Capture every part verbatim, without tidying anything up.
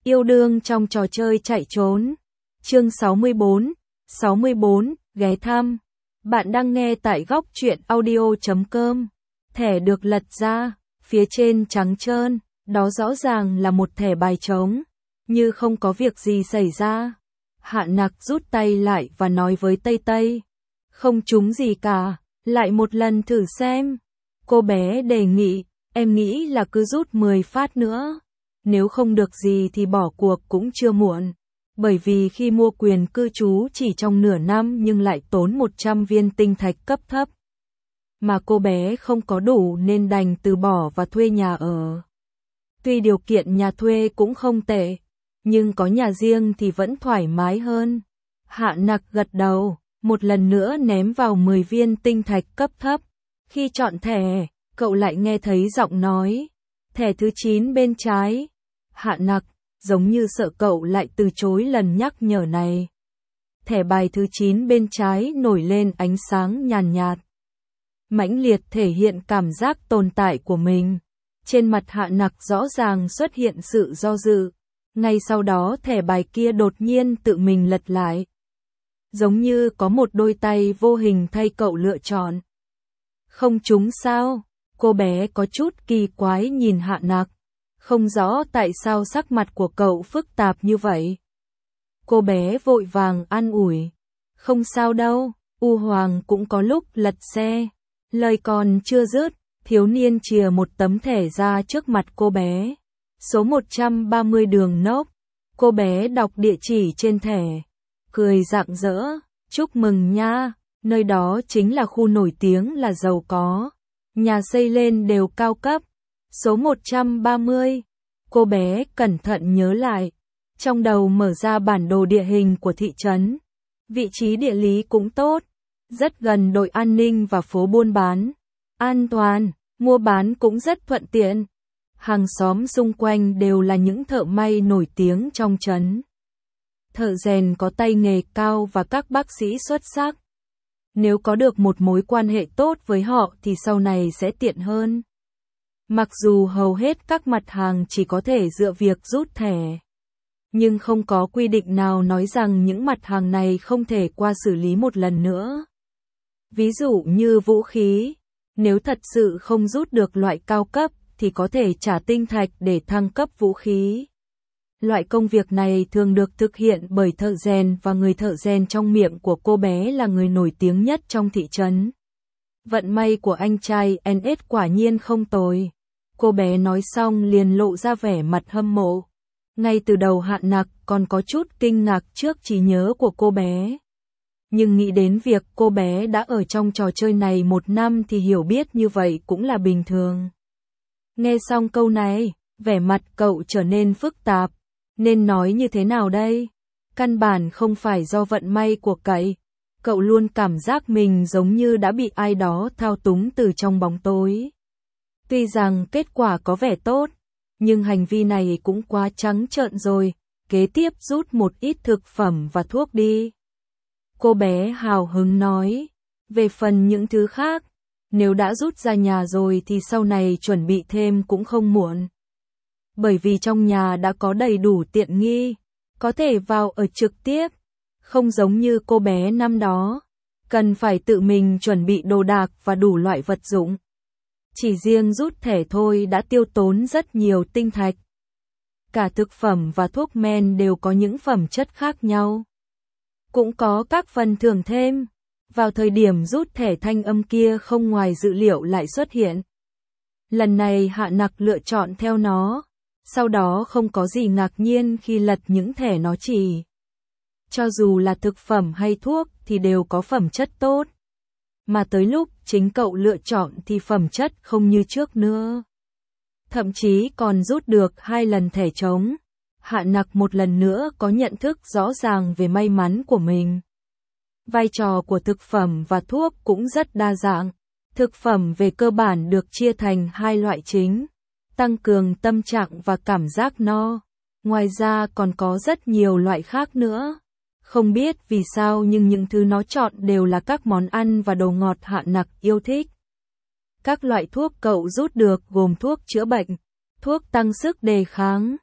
Yêu đương trong trò chơi chạy trốn. Chương sáu mươi bốn, sáu mươi bốn, ghé thăm. Bạn đang nghe tại góc truyện audio chấm com. Thẻ được lật ra, phía trên trắng trơn, đó rõ ràng là một thẻ bài trống, như không có việc gì xảy ra. Hạ Nặc rút tay lại và nói với Tây Tây, không trúng gì cả, lại một lần thử xem. Cô bé đề nghị, em nghĩ là cứ rút mười phát nữa. Nếu không được gì thì bỏ cuộc cũng chưa muộn. Bởi vì khi mua quyền cư trú chỉ trong nửa năm nhưng lại tốn một trăm viên tinh thạch cấp thấp. Mà cô bé không có đủ nên đành từ bỏ và thuê nhà ở. Tuy điều kiện nhà thuê cũng không tệ, nhưng có nhà riêng thì vẫn thoải mái hơn. Hạ Nặc gật đầu, một lần nữa ném vào mười viên tinh thạch cấp thấp. Khi chọn thẻ, cậu lại nghe thấy giọng nói, thẻ thứ chín bên trái. Hạ Nặc, giống như sợ cậu lại từ chối lần nhắc nhở này. Thẻ bài thứ chín bên trái nổi lên ánh sáng nhàn nhạt, mãnh liệt thể hiện cảm giác tồn tại của mình. Trên mặt Hạ Nặc rõ ràng xuất hiện sự do dự. Ngay sau đó thẻ bài kia đột nhiên tự mình lật lại. Giống như có một đôi tay vô hình thay cậu lựa chọn. Không trúng sao? Cô bé có chút kỳ quái nhìn Hạ Nặc. Không rõ tại sao sắc mặt của cậu phức tạp như vậy. Cô bé vội vàng an ủi. Không sao đâu, U Hoàng cũng có lúc lật xe. Lời còn chưa dứt, thiếu niên chìa một tấm thẻ ra trước mặt cô bé. Số một trăm ba mươi đường nốc. Cô bé đọc địa chỉ trên thẻ. Cười rạng rỡ. Chúc mừng nha, nơi đó chính là khu nổi tiếng là giàu có. Nhà xây lên đều cao cấp. Số một trăm ba mươi. Cô bé cẩn thận nhớ lại. Trong đầu mở ra bản đồ địa hình của thị trấn. Vị trí địa lý cũng tốt. Rất gần đội an ninh và phố buôn bán. An toàn, mua bán cũng rất thuận tiện. Hàng xóm xung quanh đều là những thợ may nổi tiếng trong trấn. Thợ rèn có tay nghề cao và các bác sĩ xuất sắc. Nếu có được một mối quan hệ tốt với họ thì sau này sẽ tiện hơn. Mặc dù hầu hết các mặt hàng chỉ có thể dựa việc rút thẻ, nhưng không có quy định nào nói rằng những mặt hàng này không thể qua xử lý một lần nữa. Ví dụ như vũ khí, nếu thật sự không rút được loại cao cấp thì có thể trả tinh thạch để thăng cấp vũ khí. Loại công việc này thường được thực hiện bởi thợ rèn và người thợ rèn trong miệng của cô bé là người nổi tiếng nhất trong thị trấn. Vận may của anh trai en ét quả nhiên không tồi. Cô bé nói xong liền lộ ra vẻ mặt hâm mộ. Ngay từ đầu Hạ Nặc còn có chút kinh ngạc trước trí nhớ của cô bé. Nhưng nghĩ đến việc cô bé đã ở trong trò chơi này một năm thì hiểu biết như vậy cũng là bình thường. Nghe xong câu này, vẻ mặt cậu trở nên phức tạp. Nên nói như thế nào đây? Căn bản không phải do vận may của cậu. Cậu luôn cảm giác mình giống như đã bị ai đó thao túng từ trong bóng tối. Tuy rằng kết quả có vẻ tốt, nhưng hành vi này cũng quá trắng trợn rồi. Kế tiếp rút một ít thực phẩm và thuốc đi. Cô bé hào hứng nói. Về phần những thứ khác, nếu đã rút ra nhà rồi thì sau này chuẩn bị thêm cũng không muộn. Bởi vì trong nhà đã có đầy đủ tiện nghi, có thể vào ở trực tiếp. Không giống như cô bé năm đó, cần phải tự mình chuẩn bị đồ đạc và đủ loại vật dụng. Chỉ riêng rút thẻ thôi đã tiêu tốn rất nhiều tinh thạch. Cả thực phẩm và thuốc men đều có những phẩm chất khác nhau. Cũng có các phần thưởng thêm. Vào thời điểm rút thẻ thanh âm kia không ngoài dự liệu lại xuất hiện. Lần này Hạ Nặc lựa chọn theo nó. Sau đó không có gì ngạc nhiên khi lật những thẻ nó chỉ. Cho dù là thực phẩm hay thuốc thì đều có phẩm chất tốt. Mà tới lúc chính cậu lựa chọn thì phẩm chất không như trước nữa. Thậm chí còn rút được hai lần thẻ trống. Hạ Nặc một lần nữa có nhận thức rõ ràng về may mắn của mình. Vai trò của thực phẩm và thuốc cũng rất đa dạng. Thực phẩm về cơ bản được chia thành hai loại chính. Tăng cường tâm trạng và cảm giác no. Ngoài ra còn có rất nhiều loại khác nữa. Không biết vì sao nhưng những thứ nó chọn đều là các món ăn và đồ ngọt Hạ Nặc yêu thích. Các loại thuốc cậu rút được gồm thuốc chữa bệnh, thuốc tăng sức đề kháng,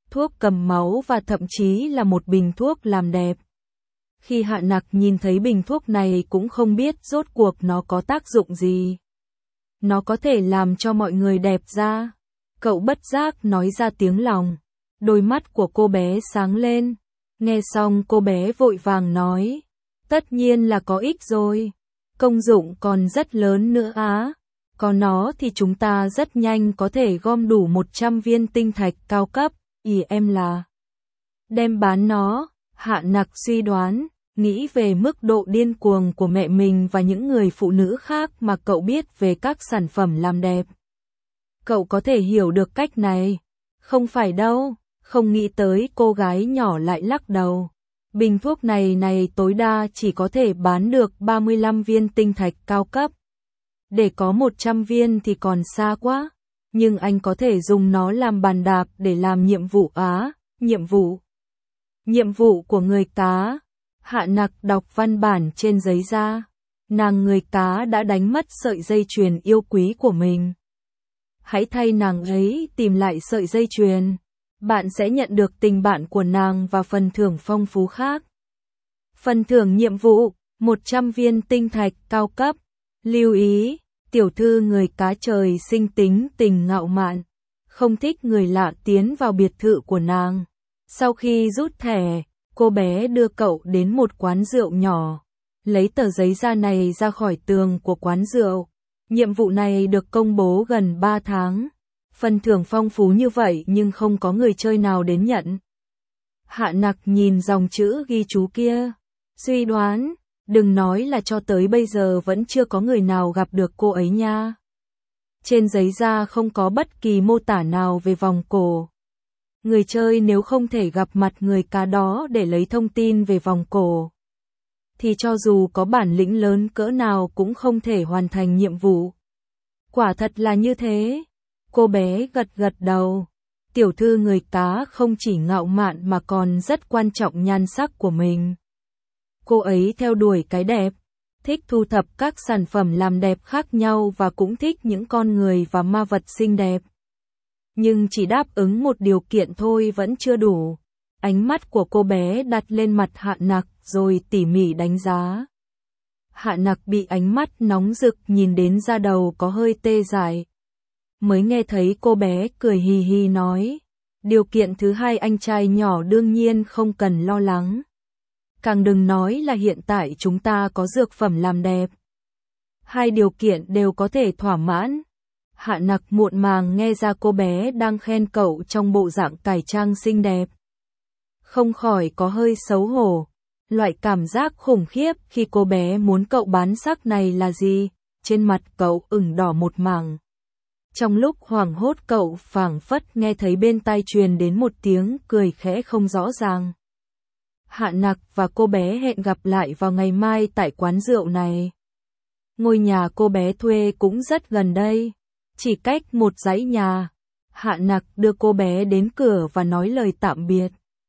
thuốc cầm máu và thậm chí là một bình thuốc làm đẹp. Khi Hạ Nặc nhìn thấy bình thuốc này cũng không biết rốt cuộc nó có tác dụng gì. Nó có thể làm cho mọi người đẹp ra. Cậu bất giác nói ra tiếng lòng. Đôi mắt của cô bé sáng lên. Nghe xong cô bé vội vàng nói. Tất nhiên là có ích rồi. Công dụng còn rất lớn nữa á. Có nó thì chúng ta rất nhanh có thể gom đủ một trăm viên tinh thạch cao cấp. Ý em là đem bán nó. Hạ Nặc suy đoán, nghĩ về mức độ điên cuồng của mẹ mình và những người phụ nữ khác mà cậu biết về các sản phẩm làm đẹp. Cậu có thể hiểu được cách này. Không phải đâu, không nghĩ tới cô gái nhỏ lại lắc đầu. Bình thuốc này này tối đa chỉ có thể bán được ba mươi lăm viên tinh thạch cao cấp. Để có một trăm viên thì còn xa quá. Nhưng anh có thể dùng nó làm bàn đạp để làm nhiệm vụ á, nhiệm vụ. Nhiệm vụ của người cá. Hạ Nặc đọc văn bản trên giấy ra. Nàng người cá đã đánh mất sợi dây chuyền yêu quý của mình. Hãy thay nàng ấy tìm lại sợi dây chuyền. Bạn sẽ nhận được tình bạn của nàng và phần thưởng phong phú khác. Phần thưởng nhiệm vụ, một trăm viên tinh thạch cao cấp. Lưu ý, tiểu thư người cá trời sinh tính tình ngạo mạn. Không thích người lạ tiến vào biệt thự của nàng. Sau khi rút thẻ, cô bé đưa cậu đến một quán rượu nhỏ. Lấy tờ giấy da này ra khỏi tường của quán rượu. Nhiệm vụ này được công bố gần ba tháng. Phần thưởng phong phú như vậy nhưng không có người chơi nào đến nhận. Hạ Nặc nhìn dòng chữ ghi chú kia. Suy đoán, đừng nói là cho tới bây giờ vẫn chưa có người nào gặp được cô ấy nha. Trên giấy da không có bất kỳ mô tả nào về vòng cổ. Người chơi nếu không thể gặp mặt người cá đó để lấy thông tin về vòng cổ, thì cho dù có bản lĩnh lớn cỡ nào cũng không thể hoàn thành nhiệm vụ. Quả thật là như thế. Cô bé gật gật đầu. Tiểu thư người cá không chỉ ngạo mạn mà còn rất quan trọng nhan sắc của mình. Cô ấy theo đuổi cái đẹp, thích thu thập các sản phẩm làm đẹp khác nhau và cũng thích những con người và ma vật xinh đẹp. Nhưng chỉ đáp ứng một điều kiện thôi vẫn chưa đủ. Ánh mắt của cô bé đặt lên mặt Hạ Nặc rồi tỉ mỉ đánh giá. Hạ Nặc bị ánh mắt nóng rực nhìn đến da đầu có hơi tê dại. Mới nghe thấy cô bé cười hì hì nói. Điều kiện thứ hai anh trai nhỏ đương nhiên không cần lo lắng. Càng đừng nói là hiện tại chúng ta có dược phẩm làm đẹp. Hai điều kiện đều có thể thỏa mãn. Hạ Nặc muộn màng nghe ra cô bé đang khen cậu trong bộ dạng cải trang xinh đẹp. Không khỏi có hơi xấu hổ. Loại cảm giác khủng khiếp khi cô bé muốn cậu bán sắc này là gì? Trên mặt cậu ửng đỏ một mảng. Trong lúc hoảng hốt cậu phảng phất nghe thấy bên tai truyền đến một tiếng cười khẽ không rõ ràng. Hạ Nặc và cô bé hẹn gặp lại vào ngày mai tại quán rượu này. Ngôi nhà cô bé thuê cũng rất gần đây. Chỉ cách một dãy nhà. Hạ Nặc đưa cô bé đến cửa và nói lời tạm biệt.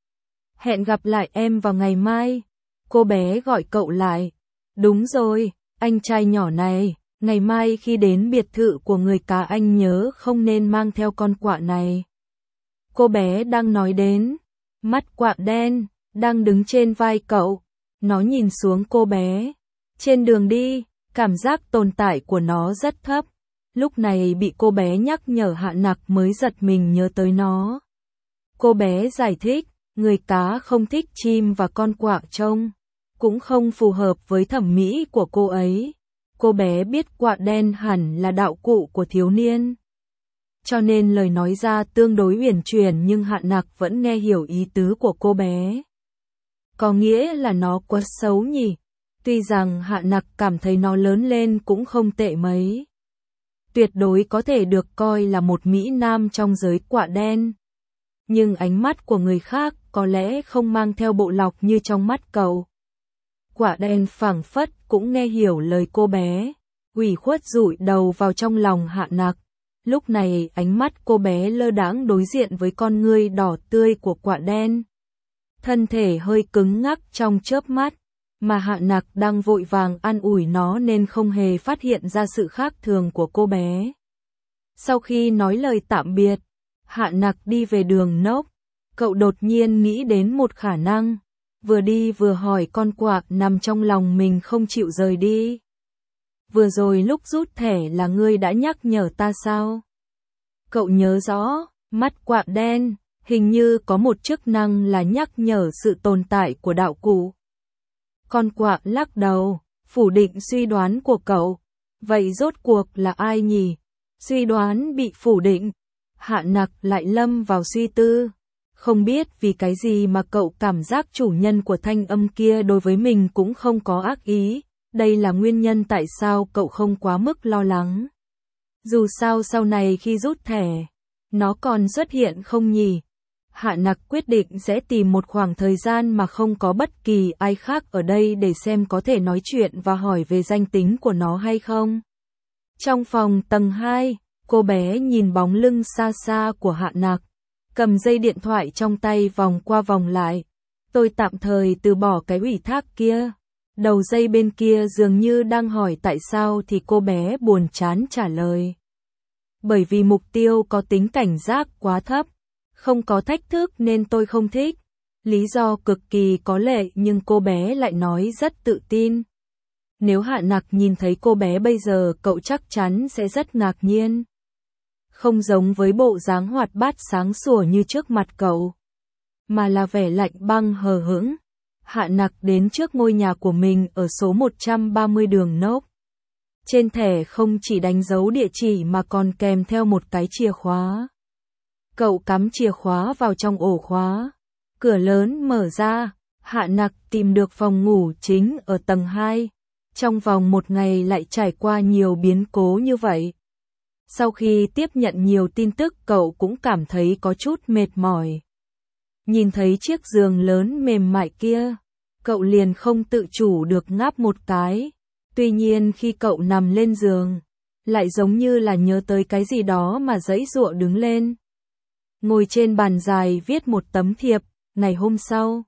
Hẹn gặp lại em vào ngày mai. Cô bé gọi cậu lại. Đúng rồi, anh trai nhỏ này, ngày mai khi đến biệt thự của người cá anh nhớ không nên mang theo con quạ này. Cô bé đang nói đến. Mắt quạ đen, đang đứng trên vai cậu. Nó nhìn xuống cô bé. Trên đường đi, cảm giác tồn tại của nó rất thấp. Lúc này bị cô bé nhắc nhở Hạ Nặc mới giật mình nhớ tới nó. Cô bé giải thích, người cá không thích chim và con quạ trông, cũng không phù hợp với thẩm mỹ của cô ấy. Cô bé biết quạ đen hẳn là đạo cụ của thiếu niên. Cho nên lời nói ra tương đối uyển chuyển nhưng Hạ Nặc vẫn nghe hiểu ý tứ của cô bé. Có nghĩa là nó quá xấu nhỉ? Tuy rằng Hạ Nặc cảm thấy nó lớn lên cũng không tệ mấy. Tuyệt đối có thể được coi là một mỹ nam trong giới quạ đen. Nhưng ánh mắt của người khác có lẽ không mang theo bộ lọc như trong mắt cậu. Quạ đen phảng phất cũng nghe hiểu lời cô bé, ủy khuất dụi đầu vào trong lòng Hạ Nặc. Lúc này ánh mắt cô bé lơ đãng đối diện với con ngươi đỏ tươi của quạ đen. Thân thể hơi cứng ngắc trong chớp mắt, mà Hạ Nặc đang vội vàng an ủi nó nên không hề phát hiện ra sự khác thường của cô bé. Sau khi nói lời tạm biệt, Hạ Nặc đi về đường nốc. Cậu đột nhiên nghĩ đến một khả năng, vừa đi vừa hỏi con quạ nằm trong lòng mình không chịu rời đi. Vừa rồi lúc rút thẻ là ngươi đã nhắc nhở ta sao? Cậu nhớ rõ, mắt quạ đen, hình như có một chức năng là nhắc nhở sự tồn tại của đạo cụ. Con quạ lắc đầu, phủ định suy đoán của cậu. Vậy rốt cuộc là ai nhỉ? Suy đoán bị phủ định. Hạ Nặc lại lâm vào suy tư. Không biết vì cái gì mà cậu cảm giác chủ nhân của thanh âm kia đối với mình cũng không có ác ý. Đây là nguyên nhân tại sao cậu không quá mức lo lắng. Dù sao sau này khi rút thẻ, nó còn xuất hiện không nhỉ? Hạ Nặc quyết định sẽ tìm một khoảng thời gian mà không có bất kỳ ai khác ở đây để xem có thể nói chuyện và hỏi về danh tính của nó hay không. Trong phòng tầng hai, cô bé nhìn bóng lưng xa xa của Hạ Nặc, cầm dây điện thoại trong tay vòng qua vòng lại. Tôi tạm thời từ bỏ cái ủy thác kia. Đầu dây bên kia dường như đang hỏi tại sao thì cô bé buồn chán trả lời. Bởi vì mục tiêu có tính cảnh giác quá thấp, không có thách thức nên tôi không thích. Lý do cực kỳ có lệ nhưng cô bé lại nói rất tự tin. Nếu Hạ Nặc nhìn thấy cô bé bây giờ cậu chắc chắn sẽ rất ngạc nhiên. Không giống với bộ dáng hoạt bát sáng sủa như trước mặt cậu, mà là vẻ lạnh băng hờ hững. Hạ Nặc đến trước ngôi nhà của mình ở số một trăm ba mươi đường Nốc. Trên thẻ không chỉ đánh dấu địa chỉ mà còn kèm theo một cái chìa khóa. Cậu cắm chìa khóa vào trong ổ khóa. Cửa lớn mở ra, Hạ Nặc tìm được phòng ngủ chính ở tầng hai. Trong vòng một ngày lại trải qua nhiều biến cố như vậy. Sau khi tiếp nhận nhiều tin tức cậu cũng cảm thấy có chút mệt mỏi. Nhìn thấy chiếc giường lớn mềm mại kia, cậu liền không tự chủ được ngáp một cái. Tuy nhiên khi cậu nằm lên giường, lại giống như là nhớ tới cái gì đó mà giãy giụa đứng lên. Ngồi trên bàn dài viết một tấm thiệp. Ngày hôm sau,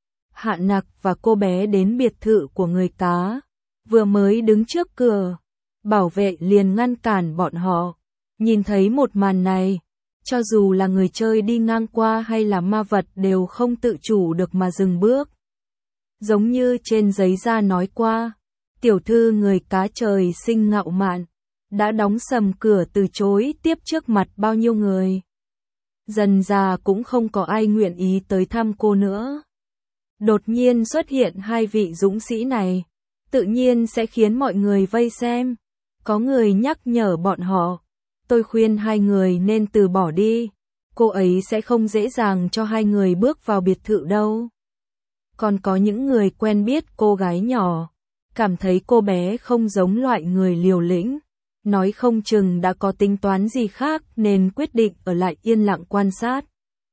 Hạ Nặc và cô bé đến biệt thự của người cá. Vừa mới đứng trước cửa, bảo vệ liền ngăn cản bọn họ. Nhìn thấy một màn này, cho dù là người chơi đi ngang qua hay là ma vật đều không tự chủ được mà dừng bước. Giống như trên giấy da nói qua, tiểu thư người cá trời sinh ngạo mạn, đã đóng sầm cửa từ chối tiếp trước mặt bao nhiêu người. Dần già cũng không có ai nguyện ý tới thăm cô nữa. Đột nhiên xuất hiện hai vị dũng sĩ này, tự nhiên sẽ khiến mọi người vây xem. Có người nhắc nhở bọn họ, tôi khuyên hai người nên từ bỏ đi, cô ấy sẽ không dễ dàng cho hai người bước vào biệt thự đâu. Còn có những người quen biết cô gái nhỏ, cảm thấy cô bé không giống loại người liều lĩnh, nói không chừng đã có tính toán gì khác nên quyết định ở lại yên lặng quan sát.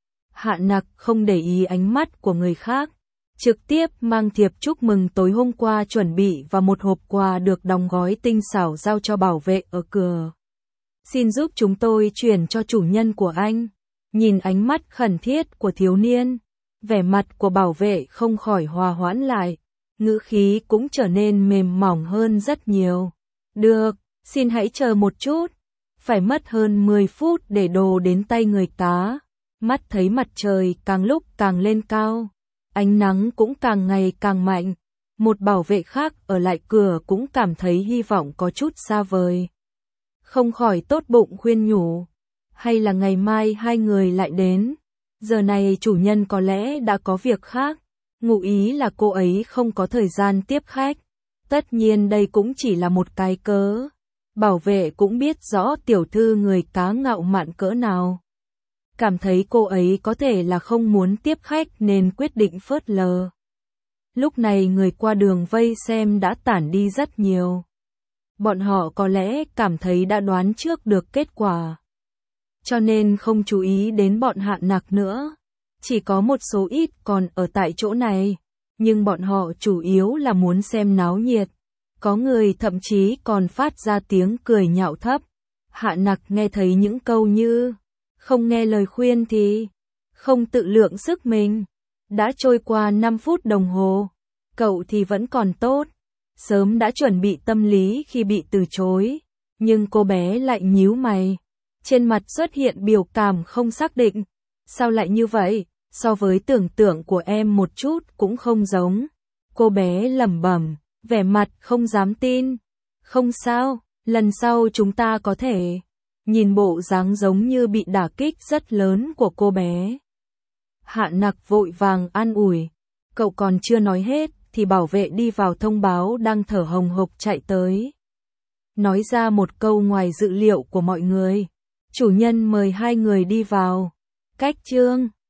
Hạ Nặc không để ý ánh mắt của người khác, trực tiếp mang thiệp chúc mừng tối hôm qua chuẩn bị và một hộp quà được đóng gói tinh xảo giao cho bảo vệ ở cửa. Xin giúp chúng tôi chuyển cho chủ nhân của anh. Nhìn ánh mắt khẩn thiết của thiếu niên, vẻ mặt của bảo vệ không khỏi hòa hoãn lại, ngữ khí cũng trở nên mềm mỏng hơn rất nhiều. Được, xin hãy chờ một chút. Phải mất hơn mười phút để đồ đến tay người cá. Mắt thấy mặt trời càng lúc càng lên cao, ánh nắng cũng càng ngày càng mạnh. Một bảo vệ khác ở lại cửa cũng cảm thấy hy vọng có chút xa vời. Không khỏi tốt bụng khuyên nhủ, hay là ngày mai hai người lại đến. Giờ này chủ nhân có lẽ đã có việc khác. Ngụ ý là cô ấy không có thời gian tiếp khách. Tất nhiên đây cũng chỉ là một cái cớ. Bảo vệ cũng biết rõ tiểu thư người cá ngạo mạn cỡ nào. Cảm thấy cô ấy có thể là không muốn tiếp khách nên quyết định phớt lờ. Lúc này người qua đường vây xem đã tản đi rất nhiều. Bọn họ có lẽ cảm thấy đã đoán trước được kết quả, cho nên không chú ý đến bọn Hạ Nặc nữa. Chỉ có một số ít còn ở tại chỗ này, nhưng bọn họ chủ yếu là muốn xem náo nhiệt. Có người thậm chí còn phát ra tiếng cười nhạo thấp. Hạ Nặc nghe thấy những câu như, không nghe lời khuyên thì không tự lượng sức mình. Đã trôi qua năm phút đồng hồ, cậu thì vẫn còn tốt. Sớm đã chuẩn bị tâm lý khi bị từ chối, nhưng cô bé lại nhíu mày. Trên mặt xuất hiện biểu cảm không xác định. Sao lại như vậy? so với tưởng tượng của em một chút cũng không giống. Cô bé lẩm bẩm, vẻ mặt không dám tin. Không sao, lần sau chúng ta có thể. Nhìn bộ dáng giống như bị đả kích rất lớn của cô bé. Hạ Nặc vội vàng an ủi. Cậu còn chưa nói hết, thì bảo vệ đi vào thông báo đang thở hồng hộc chạy tới. Nói ra một câu ngoài dự liệu của mọi người. Chủ nhân mời hai người đi vào. Cách chương